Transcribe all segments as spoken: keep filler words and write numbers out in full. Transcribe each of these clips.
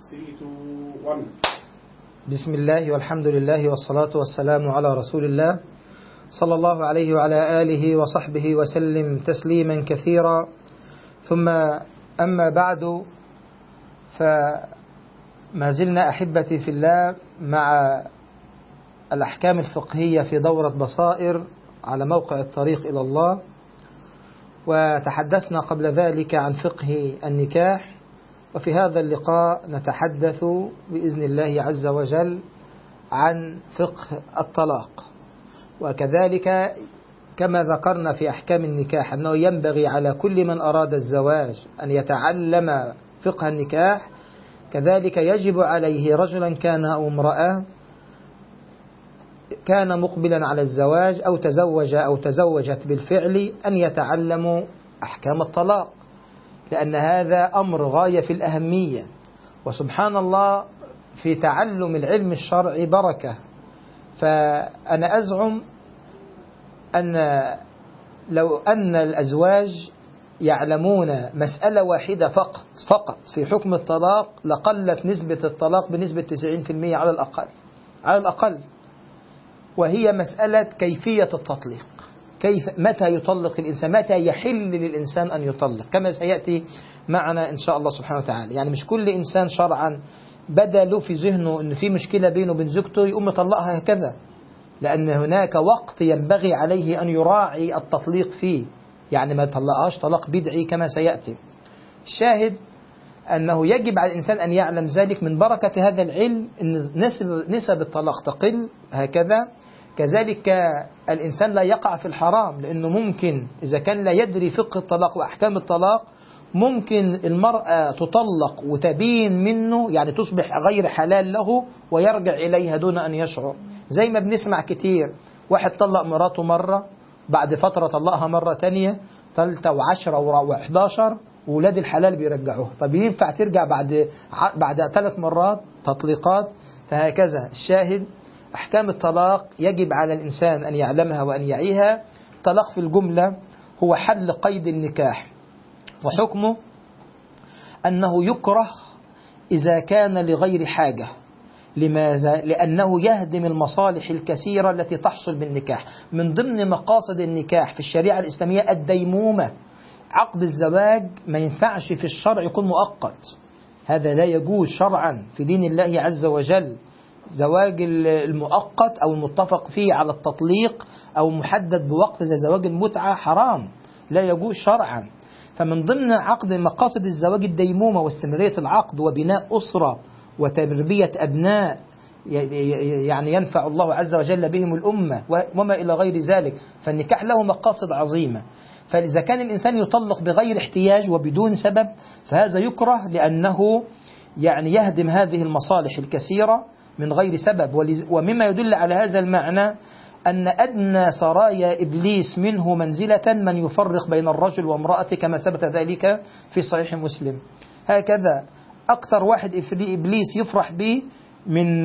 بسم الله والحمد لله والصلاة والسلام على رسول الله صلى الله عليه وعلى آله وصحبه وسلم تسليما كثيرا. ثم أما بعد، فما زلنا أحبتي في الله مع الأحكام الفقهية في دورة بصائر على موقع الطريق إلى الله، وتحدثنا قبل ذلك عن فقه النكاح، وفي هذا اللقاء نتحدث بإذن الله عز وجل عن فقه الطلاق. وكذلك كما ذكرنا في أحكام النكاح أنه ينبغي على كل من أراد الزواج أن يتعلم فقه النكاح، كذلك يجب عليه رجلا كان أو امرأة كان مقبلا على الزواج أو تزوج أو تزوجت بالفعل أن يتعلموا أحكام الطلاق، لأن هذا أمر غاية في الأهمية. وسبحان الله في تعلم العلم الشرعي بركة. فأنا أزعم أن لو أن الأزواج يعلمون مسألة واحدة فقط فقط في حكم الطلاق لقلت نسبة الطلاق بنسبة تسعين بالمئة على الأقل على الأقل وهي مسألة كيفية التطليق، كيف متى يطلق الإنسان، متى يحل للإنسان أن يطلق، كما سيأتي معنا إن شاء الله سبحانه وتعالى. يعني مش كل إنسان شرعا بدا له في ذهنه أن في مشكلة بينه وبين زوجته يقوم يطلقها هكذا، لأن هناك وقت ينبغي عليه أن يراعي التطليق فيه، يعني ما يطلقهاش طلاق بدعي كما سيأتي. الشاهد أنه يجب على الإنسان أن يعلم ذلك من بركة هذا العلم، أن نسب, نسب الطلاق تقل هكذا. كذلك الإنسان لا يقع في الحرام، لأنه ممكن إذا كان لا يدري فقه الطلاق وأحكام الطلاق ممكن المرأة تطلق وتبين منه، يعني تصبح غير حلال له ويرجع إليها دون أن يشعر. زي ما بنسمع كتير، واحد طلق مراته مرة، بعد فترة طلقها مرة تانية ثالثة وعشرة وحداشر، وولاد الحلال بيرجعوها. طب ينفع ترجع بعد بعد ثلاث مرات تطليقات؟ فهكذا الشاهد أحكام الطلاق يجب على الإنسان أن يعلمها وأن يعيها. الطلاق في الجملة هو حل قيد النكاح، وحكمه أنه يكره إذا كان لغير حاجة. لماذا؟ لأنه يهدم المصالح الكثيرة التي تحصل بالنكاح. من ضمن مقاصد النكاح في الشريعة الإسلامية الديمومة. عقد الزواج ما ينفعش في الشرع يكون مؤقت، هذا لا يجوز شرعا في دين الله عز وجل. زواج المؤقت أو المتفق فيه على التطليق أو محدد بوقت زي زواج المتعة حرام، لا يجوز شرعا. فمن ضمن عقد مقاصد الزواج الديمومة واستمرارية العقد وبناء أسرة وتربية أبناء يعني ينفع الله عز وجل بهم الأمة وما إلى غير ذلك. فالنكاح له مقاصد عظيمة. فإذا كان الإنسان يطلق بغير احتياج وبدون سبب فهذا يكره، لأنه يعني يهدم هذه المصالح الكثيرة من غير سبب. ومما يدل على هذا المعنى أن أدنى سرايا إبليس منه منزلة من يفرق بين الرجل وامرأته، كما ثبت ذلك في صحيح مسلم. هكذا أكثر واحد إبليس يفرح به من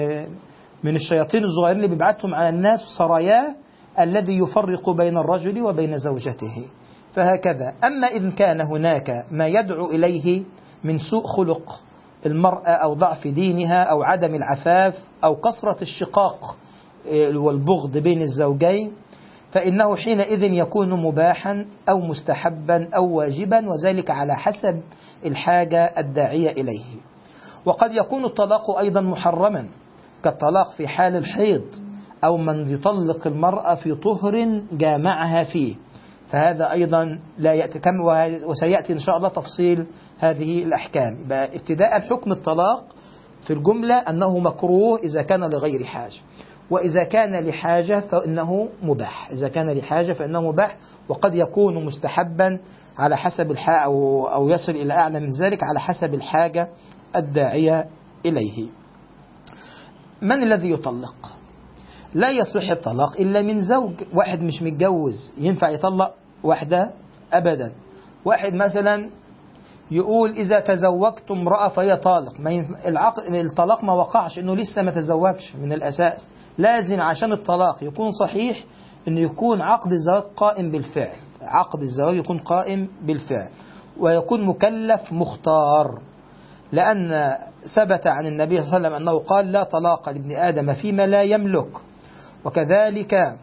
من الشياطين الصغيرين اللي بيبعتهم على الناس سراياه الذي يفرق بين الرجل وبين زوجته. فهكذا. أما إن كان هناك ما يدعو إليه من سوء خلق المرأة أو ضعف دينها أو عدم العفاف أو كثرة الشقاق والبغض بين الزوجين، فإنه حينئذ يكون مباحا أو مستحبا أو واجبا، وذلك على حسب الحاجة الداعية إليه. وقد يكون الطلاق أيضا محرما، كالطلاق في حال الحيض أو من يطلق المرأة في طهر جامعها فيه، فهذا أيضا لا يأتي، وسيأتي إن شاء الله تفصيل هذه الأحكام. ابتداء حكم الطلاق في الجملة أنه مكروه إذا كان لغير حاجة، وإذا كان لحاجة فإنه مباح. إذا كان لحاجة فإنه مباح، وقد يكون مستحبا على حسب الحاجة أو, أو يصل إلى أعلى من ذلك على حسب الحاجة الداعية إليه. من الذي يطلق؟ لا يصح الطلاق إلا من زوج. واحد مش متجوز ينفع يطلق واحدة أبدا. واحد مثلا يقول إذا تزوجت امرأة فهي طالق، ما ينف... العقد... الطلاق ما وقعش إنه لسه ما تزوجش من الأساس. لازم عشان الطلاق يكون صحيح إنه يكون عقد الزواج قائم بالفعل، عقد الزواج يكون قائم بالفعل، ويكون مكلف مختار. لأن ثبت عن النبي صلى الله عليه وسلم أنه قال لا طلاق لابن آدم فيما لا يملك. وكذلك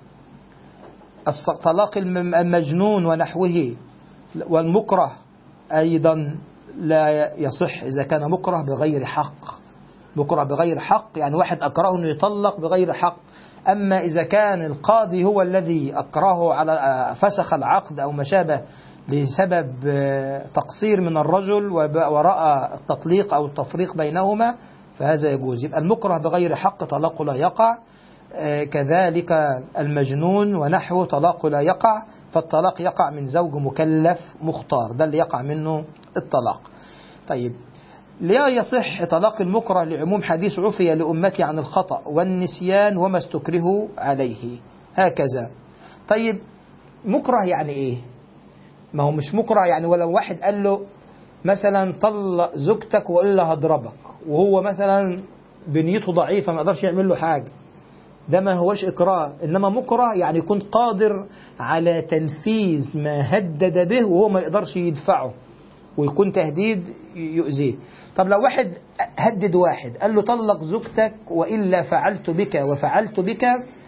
الطلاق المجنون ونحوه والمكره أيضا لا يصح إذا كان مكره بغير حق. مكره بغير حق يعني واحد أكرهه أنه يطلق بغير حق. أما إذا كان القاضي هو الذي أكرهه على فسخ العقد أو ما شابه لسبب تقصير من الرجل ورأى التطليق أو التفريق بينهما فهذا يجوز. يبقى المكره بغير حق طلاقه لا يقع. كذلك المجنون ونحوه طلاقه لا يقع. فالطلاق يقع من زوج مكلف مختار، ده اللي يقع منه الطلاق. طيب، لا يصح طلاق المكره لعموم حديث عفي لأمتي عن الخطأ والنسيان وما استكرهوا عليه. هكذا. طيب، مكره يعني إيه؟ ما هو مش مكره يعني ولو واحد قال له مثلا طلق زوجتك وإلا هضربك، وهو مثلا بنيته ضعيفة ما يقدرش يعمل له حاجة، ده ما هوش إكراه. إنما مكره يعني يكون قادر على تنفيذ ما هدد به وهو ما يقدرش يدفعه، ويكون تهديد يؤذيه. طب لو واحد هدد واحد قال له طلق زوجتك وإلا فعلت بك وفعلت بك،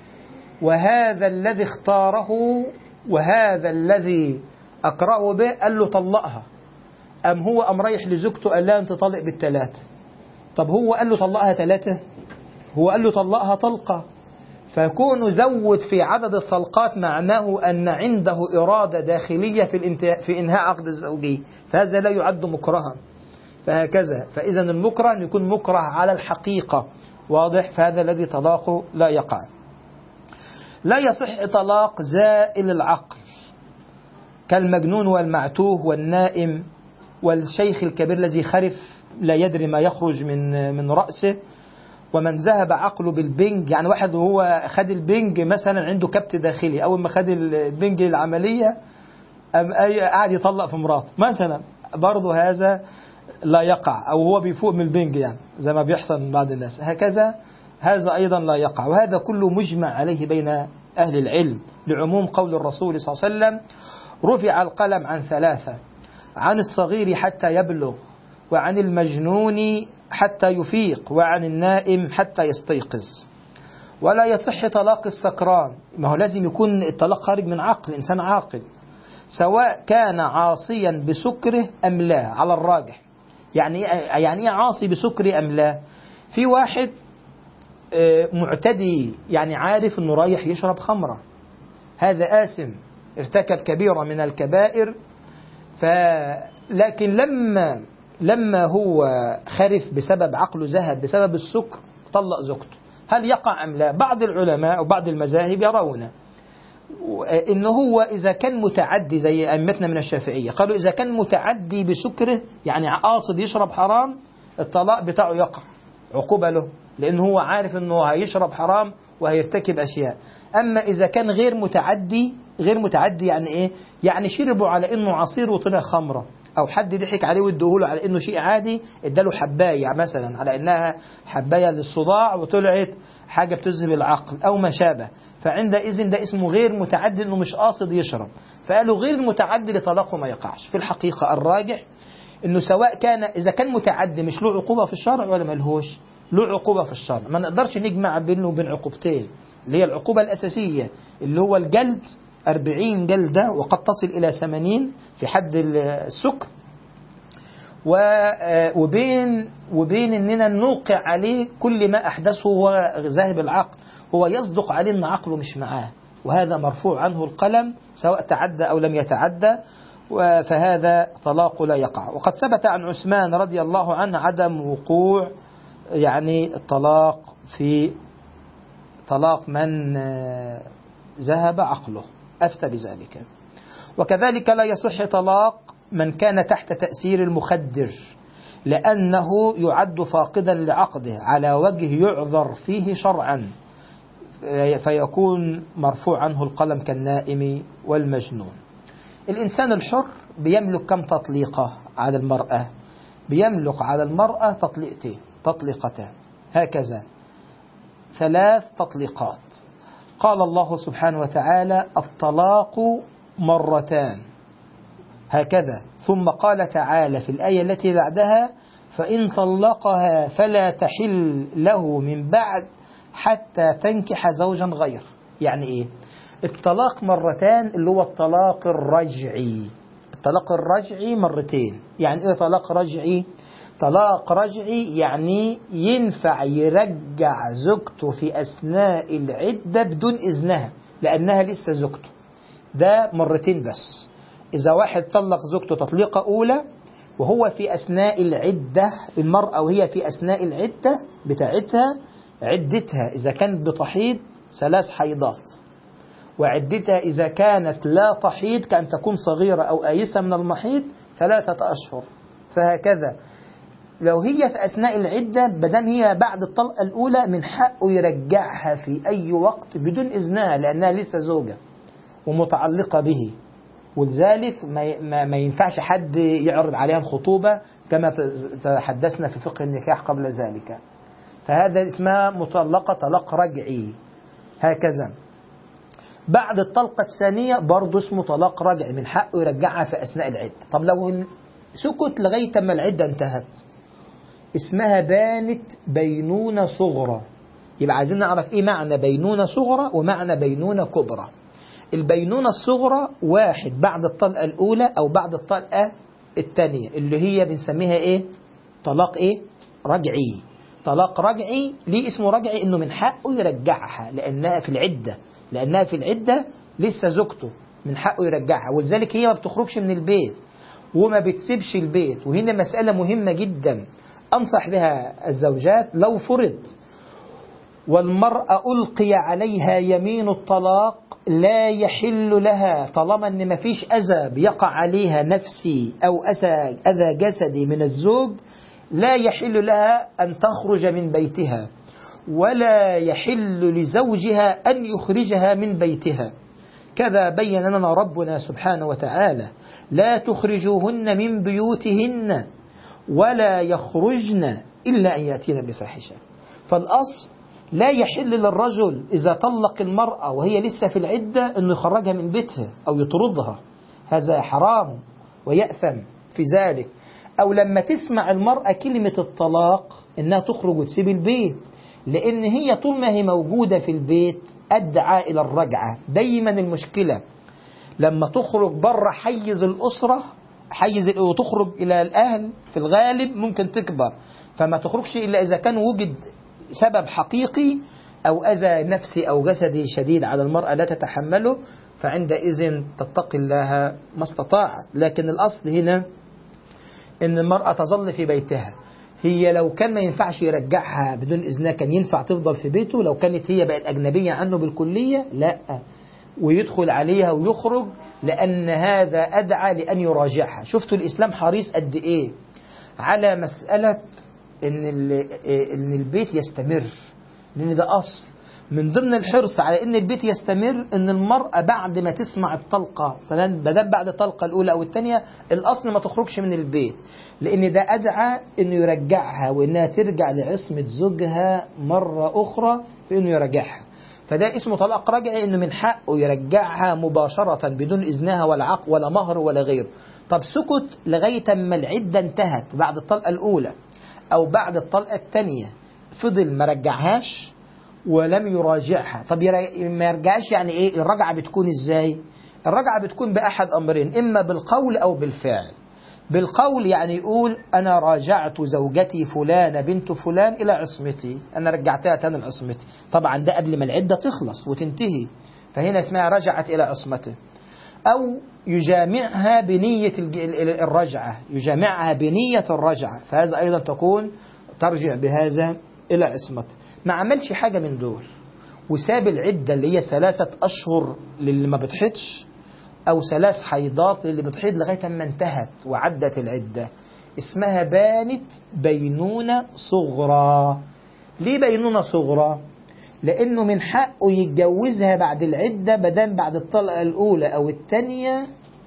وهذا الذي اختاره وهذا الذي أكرهه به قال له طلقها، أم هو أم رايح لزوجته قال لها أنت طلق بالثلاثة. طب هو قال له طلقها ثلاثة، هو قال له طلقها طلقة، فيكون زود في عدد الطلقات معناه أن عنده إرادة داخلية في الانتهاء في إنهاء عقد الزوجية، فهذا لا يعد مكرها. فهكذا، فإذا المكره يكون مكره على الحقيقة، واضح؟ فهذا الذي طلاقه لا يقع. لا يصح طلاق زائل العقل كالمجنون والمعتوه والنائم والشيخ الكبير الذي خرف لا يدري ما يخرج من من رأسه، ومن ذهب عقله بالبنج. يعني واحد وهو خد البنج مثلا عنده كبت داخلي، أول ما خد البنج للعملية قاعد يطلق في مراته مثلا، برضه هذا لا يقع. أو هو بيفوق من البنج يعني زي ما بيحصل من بعض الناس، هكذا هذا أيضا لا يقع. وهذا كله مجمع عليه بين أهل العلم لعموم قول الرسول صلى الله عليه وسلم: رفع القلم عن ثلاثة، عن الصغير حتى يبلغ، وعن المجنون حتى يفيق، وعن النائم حتى يستيقظ. ولا يصح طلاق السكران، ما هو لازم يكون الطلاق خارج من عقل، إنسان عاقل، سواء كان عاصيا بسكره أم لا، على الراجح. يعني يعني ايه عاصي بسكره أم لا؟ في واحد معتدي، يعني عارف انه رايح يشرب خمرة، هذا آثم، ارتكب كبيرة من الكبائر، فلكن لما لما هو خرف بسبب عقله ذهب بسبب السكر طلق زوجته، هل يقع أم لا؟ بعض العلماء أو بعض المذاهب يرون إنه هو إذا كان متعدي زي أئمتنا من الشافعية، قالوا إذا كان متعدي بسكره يعني قاصد يشرب حرام، الطلاق بتاعه يقع عقوبة له، لأنه هو عارف أنه هيشرب حرام وهيرتكب أشياء. أما إذا كان غير متعدي، غير متعدي يعني إيه؟ يعني شربوا على إنه عصير وطلع خمرة، أو حد ضحك عليه وادوهوله على إنه شيء عادي، اداله حباية مثلا على إنها حباية للصداع وطلعت حاجة بتذهب العقل أو ما شابه، فعندئذ ده اسمه غير متعدي، إنه مش قاصد يشرب. فقالوا غير متعدي لطلاقه ما يقعش. في الحقيقة الراجح إنه سواء كان إذا كان متعدي مش له عقوبة في الشرع ولا ملهوش له عقوبة في الشرع. ما نقدرش نجمع بينه وبين عقوبتين، اللي هي العقوبة الأساسية اللي هو الجلد أربعين جلدة وقد تصل إلى ثمانين في حد السكر، وبين وبين إننا نوقع عليه كل ما أحدثه هو ذاهب العقل، هو يصدق عليه إن عقله مش معاه، وهذا مرفوع عنه القلم سواء تعدى أو لم يتعدى، فهذا طلاق لا يقع. وقد ثبت عن عثمان رضي الله عنه عدم وقوع يعني الطلاق في طلاق من ذهب عقله، أفتى بذلك. وكذلك لا يصح طلاق من كان تحت تأثير المخدر، لأنه يعد فاقدا لعقده على وجه يعذر فيه شرعا، فيكون مرفوع عنه القلم كالنائم والمجنون. الإنسان الحر بيملك كم تطليقة على المرأة؟ بيملك على المرأة تطليقتين تطليقتان هكذا، ثلاث تطليقات. قال الله سبحانه وتعالى: الطلاق مرتان، هكذا. ثم قال تعالى في الآية التي بعدها: فإن طلقها فلا تحل له من بعد حتى تنكح زوجا غيره. يعني إيه؟ الطلاق مرتان اللي هو الطلاق الرجعي. الطلاق الرجعي مرتين. يعني إيه طلاق رجعي؟ طلاق رجعي يعني ينفع يرجع زوجته في أثناء العدة بدون إذنها لأنها لسه زوجته. ده مرتين بس. إذا واحد طلق زوجته تطليقة أولى وهو في أثناء العدة، المرأة وهي في أثناء العدة بتاعتها، عدتها إذا كانت بتحيض ثلاث حيضات، وعدتها إذا كانت لا تحيض كأن تكون صغيرة أو آيسة من المحيض ثلاثة أشهر. فهكذا لو هي في أثناء العدة بدل هي بعد الطلقة الأولى من حقه يرجعها في أي وقت بدون إذنها لأنها لسه زوجة ومتعلقة به، ولذلك ما, ما ينفعش حد يعرض عليها الخطوبة كما تحدثنا في فقه النكاح قبل ذلك. فهذا اسمها مطلقة طلاق رجعي. هكذا بعد الطلقة الثانية برضه اسمه طلاق رجعي، من حقه يرجعها في أثناء العدة. طب لو سكت لغاية ما العدة انتهت اسمها بانت بينونة صغرى. يبقى عايزين نعرف ايه معنى بينونة صغرى ومعنى بينونة كبرى. البينونة الصغرى واحد بعد الطلقة الأولى أو بعد الطلقة الثانية اللي هي بنسميها ايه؟ طلاق ايه؟ رجعي. طلاق رجعي ليه اسمه رجعي؟ انه من حقه يرجعها لأنها في العدة، لأنها في العدة لسه زوجته، من حقه يرجعها. ولذلك هي ما بتخرجش من البيت وما بتسيبش البيت. وهنا مسألة مهمة جدا أنصح بها الزوجات. لو فرض والمرأة ألقي عليها يمين الطلاق لا يحل لها طالما أن ما فيش أذى بيقع عليها نفسي أو أذى جسدي من الزوج، لا يحل لها أن تخرج من بيتها ولا يحل لزوجها أن يخرجها من بيتها. كذا بين لنا ربنا سبحانه وتعالى: لا تخرجوهن من بيوتهن ولا يخرجن إلا أن يأتين بفاحشة. فالأصل لا يحل للرجل إذا طلق المرأة وهي لسه في العدة أنه يخرجها من بيتها أو يطردها، هذا حرام ويأثم في ذلك. أو لما تسمع المرأة كلمة الطلاق أنها تخرج وتسيب البيت، لأن هي طول ما هي موجودة في البيت أدعى إلى الرجعة. دايما المشكلة لما تخرج بره حيز الأسرة، حيز وتخرج إلى الأهل في الغالب ممكن تكبر، فما تخرجش إلا إذا كان وجد سبب حقيقي أو أذى نفسي أو جسدي شديد على المرأة لا تتحمله، فعندئذ تتقي الله ما استطاعت. لكن الأصل هنا إن المرأة تظل في بيتها. هي لو كان ما ينفعش يرجعها بدون إذنها كان ينفع تفضل في بيته. لو كانت هي بقت أجنبية عنه بالكلية لا، ويدخل عليها ويخرج، لأن هذا أدعى لأن يراجعها. شفتوا الإسلام حريص قد إيه على مسألة إن, إن البيت يستمر، لأن ده أصل من ضمن الحرص على إن البيت يستمر. إن المرأة بعد ما تسمع الطلقة بدل بعد الطلقة الأولى أو الثانية الأصل ما تخرجش من البيت، لأن ده أدعى إنه يرجعها وإنها ترجع لعصمة زوجها مرة أخرى في إنه يرجعها. فده اسمه طلاق رجعي، إنه من حقه يرجعها مباشرة بدون إذنها ولا عقد ولا مهر ولا غيره. طب سكت لغاية ما العدة انتهت بعد الطلقة الأولى أو بعد الطلقة الثانية، فضل ما رجعهاش ولم يراجعها. طب ما يرجعش يعني إيه؟ الرجعة بتكون إزاي؟ الرجعة بتكون بأحد أمرين: إما بالقول أو بالفعل. بالقول يعني يقول أنا راجعت زوجتي فلانة بنت فلان إلى عصمتي، أنا رجعتها تاني لعصمتي. طبعا ده قبل ما العدة تخلص وتنتهي، فهنا اسمها رجعت إلى عصمته. أو يجامعها بنية الرجعة، يجامعها بنية الرجعة، فهذا أيضا تكون ترجع بهذا إلى عصمته. ما عملش حاجة من دول وساب العدة اللي هي ثلاثة أشهر للي ما بتحيضش أو ثلاث حيضات للي بتحيض لغاية ما انتهت وعدت العدة، اسمها بانت بينونة صغرى. ليه بينونة صغرى؟ لأنه من حقه يتجوزها بعد العدة بدل بعد الطلقة الأولى أو الثانية،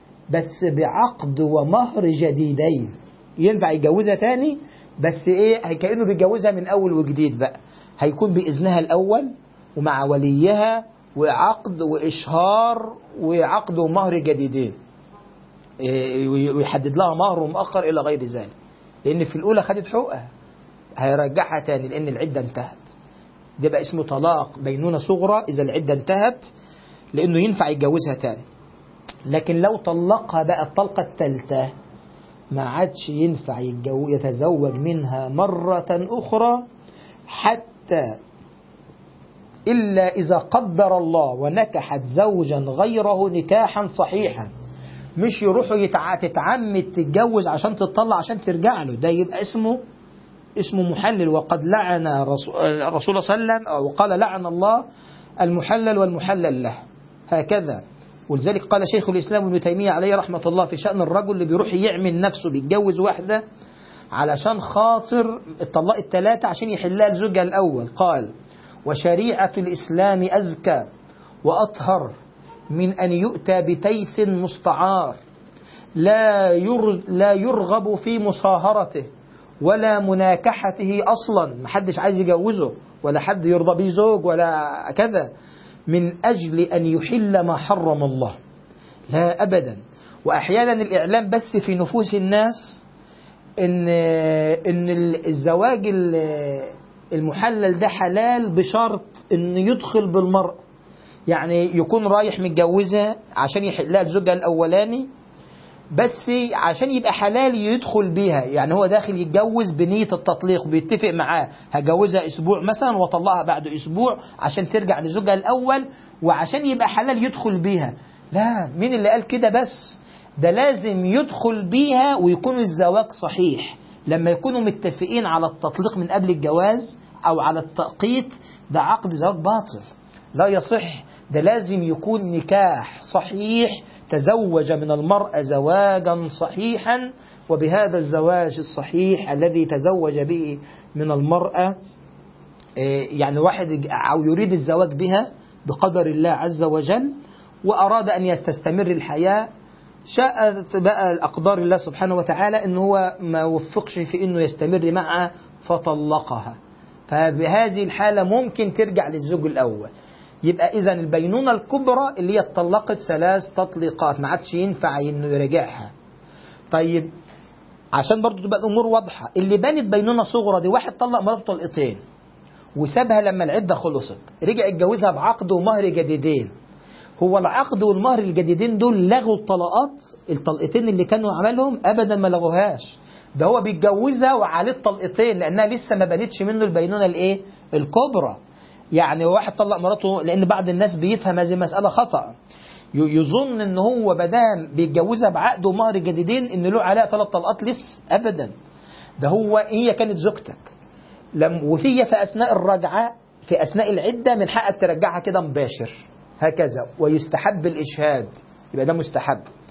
بس بعقد ومهر جديدين. ينفع يتجوزها تاني بس إيه؟ كأنه بيتجوزها من أول وجديد بقى. هيكون بإذنها الأول ومع وليها وعقد وإشهار وعقد ومهر جديدين، ويحدد لها مهر ومؤخر إلى غير ذلك. لأن في الأولى خدت حقوقها، هيرجعها تاني لأن العدة انتهت. ده بقى اسمه طلاق بينونة صغرى إذا العدة انتهت، لأنه ينفع يتجوزها تاني. لكن لو طلقها بقى الطلقة الثالثة ما عادش ينفع يتزوج منها مرة أخرى، حتى إلا إذا قدر الله ونكحت زوجا غيره نكاحا صحيحا. مش يروحوا يتع... تتعمد تتجوز عشان تطلع عشان ترجع له، ده يبقى اسمه اسمه محلل. وقد لعن رسول الرسول صلى الله عليه وسلم أو قال لعن الله المحلل والمحلل له، هكذا. ولذلك قال شيخ الإسلام ابن تيمية عليه رحمة الله في شأن الرجل اللي بيروح يعمل نفسه بيتجوز واحدة علشان خاطر الطلاق الثلاثة عشان يحلها لزوجها الأول، قال: وشريعة الإسلام أزكى وأطهر من أن يؤتى بتيس مستعار لا لا يرغب في مصاهرته ولا مناكحته أصلا، محدش عايز يجوزه ولا حد يرضى به زوج ولا كذا، من أجل أن يحل ما حرم الله، لا أبدا. وأحيانا الإعلام بس في نفوس الناس إن إن الزواج المحلل ده حلال بشرط إنه يدخل بالمرأة، يعني يكون رايح متجوزها عشان يحلها لزوجها الأولاني، بس عشان يبقى حلال يدخل بيها، يعني هو داخل يتجوز بنية التطليق، بيتفق معاه هجوزها أسبوع مثلا وطلقها بعد أسبوع عشان ترجع لزوجها الأول وعشان يبقى حلال يدخل بيها. لا، مين اللي قال كده؟ بس ده لازم يدخل بيها ويكون الزواج صحيح. لما يكونوا متفقين على التطليق من قبل الجواز أو على التأقيت، ده عقد زواج باطل لا يصح. ده لازم يكون نكاح صحيح، تزوج من المرأة زواجا صحيحا، وبهذا الزواج الصحيح الذي تزوج به من المرأة يعني واحد أو يريد الزواج بها بقدر الله عز وجل وأراد أن يستمر الحياة، شاءت بقى الأقدار الله سبحانه وتعالى إن هو ما وفقش في إنه يستمر معها فطلقها، فبهذه الحالة ممكن ترجع للزوج الأول. يبقى إذن البينونة الكبرى اللي هي اتطلقت ثلاث تطليقات ما عادش ينفع إنه يرجعها. طيب عشان برضو تبقى الأمور واضحة، اللي بانت بينونة صغرى دي واحد طلق مراته طلقتين وسابها لما العدة خلصت، رجع يتجوزها بعقد ومهر جديدين. هو العقد والمهر الجديدين دول لغوا الطلقات الطلقتين اللي كانوا عملهم؟ أبدا ما لغوهاش، ده هو بيتجوزها وعليه الطلقتين لأنها لسه ما بانتش منه البينونة الإيه الكبرى. يعني واحد طلق مراته، لأن بعض الناس بيفهم هذه المسألة خطأ، يظن ان هو بدام بيتجوزها بعقد ومهر جديدين ان له عليها ثلاث طلقات لسه، ابدا. ده هو هي كانت زوجتك لم وهي في اثناء الرجعه في اثناء العده من حقك ترجعها كده مباشر هكذا، ويستحب الاشهاد، يبقى ده مستحب.